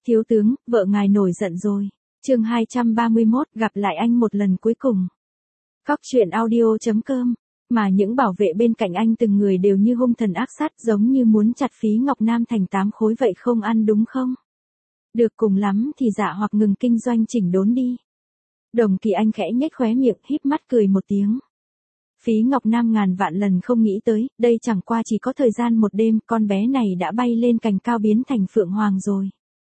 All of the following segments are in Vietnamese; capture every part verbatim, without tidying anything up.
Thiếu tướng, vợ ngài nổi giận rồi. Chương hai trăm ba mươi mốt, gặp lại anh một lần cuối cùng. Cóc truyện audio chấm com. Mà những bảo vệ bên cạnh anh từng người đều như hung thần ác sát, giống như muốn chặt Phí Ngọc Nam thành tám khối vậy, không ăn đúng không? Được, cùng lắm thì dạ hoặc ngừng kinh doanh chỉnh đốn đi. Đồng Kỳ Anh khẽ nhếch khóe miệng, híp mắt cười một tiếng. Phí Ngọc Nam ngàn vạn lần không nghĩ tới, đây chẳng qua chỉ có thời gian một đêm, con bé này đã bay lên cành cao biến thành Phượng Hoàng rồi.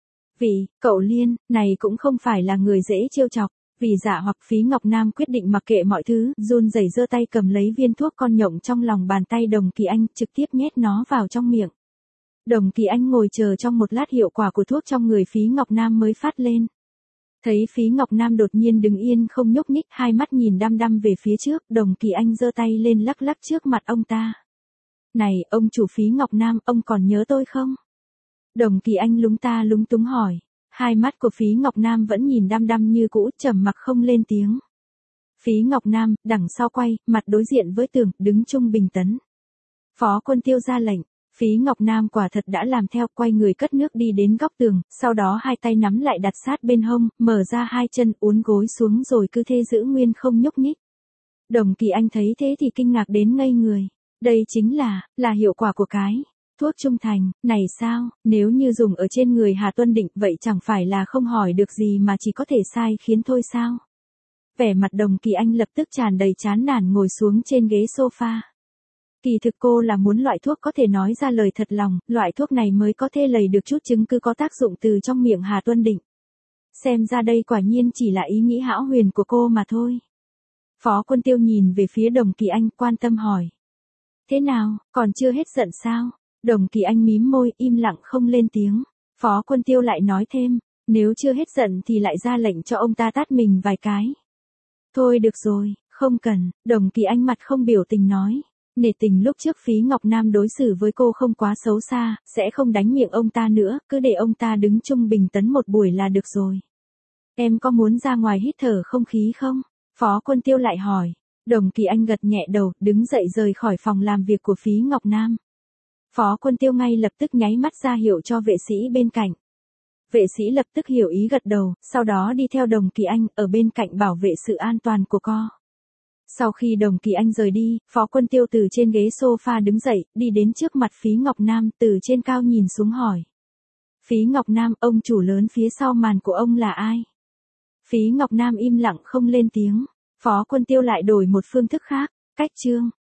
Vì, cậu Liên, này cũng không phải là người dễ trêu chọc. Vì dạ hoặc Phí Ngọc Nam quyết định mặc kệ mọi thứ, run rẩy giơ tay cầm lấy viên thuốc con nhộng trong lòng bàn tay Đồng Kỳ Anh, trực tiếp nhét nó vào trong miệng. Đồng Kỳ Anh ngồi chờ trong một lát, hiệu quả của thuốc trong người Phí Ngọc Nam mới phát lên. Thấy Phí Ngọc Nam đột nhiên đứng yên không nhúc nhích, hai mắt nhìn đăm đăm về phía trước, Đồng Kỳ Anh giơ tay lên lắc lắc trước mặt ông ta. Này, ông chủ Phí Ngọc Nam, ông còn nhớ tôi không? Đồng Kỳ Anh lúng ta lúng túng hỏi. Hai mắt của Phí Ngọc Nam vẫn nhìn đăm đăm như cũ, trầm mặc không lên tiếng. Phí Ngọc Nam, đằng sau quay, mặt đối diện với tường, đứng trung bình tấn. Phó Quân Tiêu ra lệnh. Phí Ngọc Nam quả thật đã làm theo, quay người cất nước đi đến góc tường, sau đó hai tay nắm lại đặt sát bên hông, mở ra hai chân, uốn gối xuống rồi cứ thế giữ nguyên không nhúc nhích. Đồng Kỳ Anh thấy thế thì kinh ngạc đến ngây người. Đây chính là, là hiệu quả của cái thuốc trung thành, này sao, nếu như dùng ở trên người Hà Tuân Định vậy chẳng phải là không hỏi được gì mà chỉ có thể sai khiến thôi sao? Vẻ mặt Đồng Kỳ Anh lập tức tràn đầy chán nản, ngồi xuống trên ghế sofa. Kỳ thực cô là muốn loại thuốc có thể nói ra lời thật lòng, loại thuốc này mới có thể lầy được chút chứng cứ có tác dụng từ trong miệng Hà Tuân Định. Xem ra đây quả nhiên chỉ là ý nghĩ hão huyền của cô mà thôi. Phó Quân Tiêu nhìn về phía Đồng Kỳ Anh, quan tâm hỏi. Thế nào, còn chưa hết giận sao? Đồng Kỳ Anh mím môi, im lặng không lên tiếng. Phó Quân Tiêu lại nói thêm, nếu chưa hết giận thì lại ra lệnh cho ông ta tát mình vài cái. Thôi được rồi, không cần, Đồng Kỳ Anh mặt không biểu tình nói. Nể tình lúc trước Phí Ngọc Nam đối xử với cô không quá xấu xa, sẽ không đánh miệng ông ta nữa, cứ để ông ta đứng trung bình tấn một buổi là được rồi. Em có muốn ra ngoài hít thở không khí không? Phó Quân Tiêu lại hỏi. Đồng Kỳ Anh gật nhẹ đầu, đứng dậy rời khỏi phòng làm việc của Phí Ngọc Nam. Phó Quân Tiêu ngay lập tức nháy mắt ra hiệu cho vệ sĩ bên cạnh. Vệ sĩ lập tức hiểu ý gật đầu, sau đó đi theo Đồng Kỳ Anh, ở bên cạnh bảo vệ sự an toàn của cô. Sau khi Đồng Kỳ Anh rời đi, Phó Quân Tiêu từ trên ghế sofa đứng dậy, đi đến trước mặt Phí Ngọc Nam, từ trên cao nhìn xuống hỏi. Phí Ngọc Nam, ông chủ lớn phía sau màn của ông là ai? Phí Ngọc Nam im lặng không lên tiếng. Phó Quân Tiêu lại đổi một phương thức khác. Cách chương.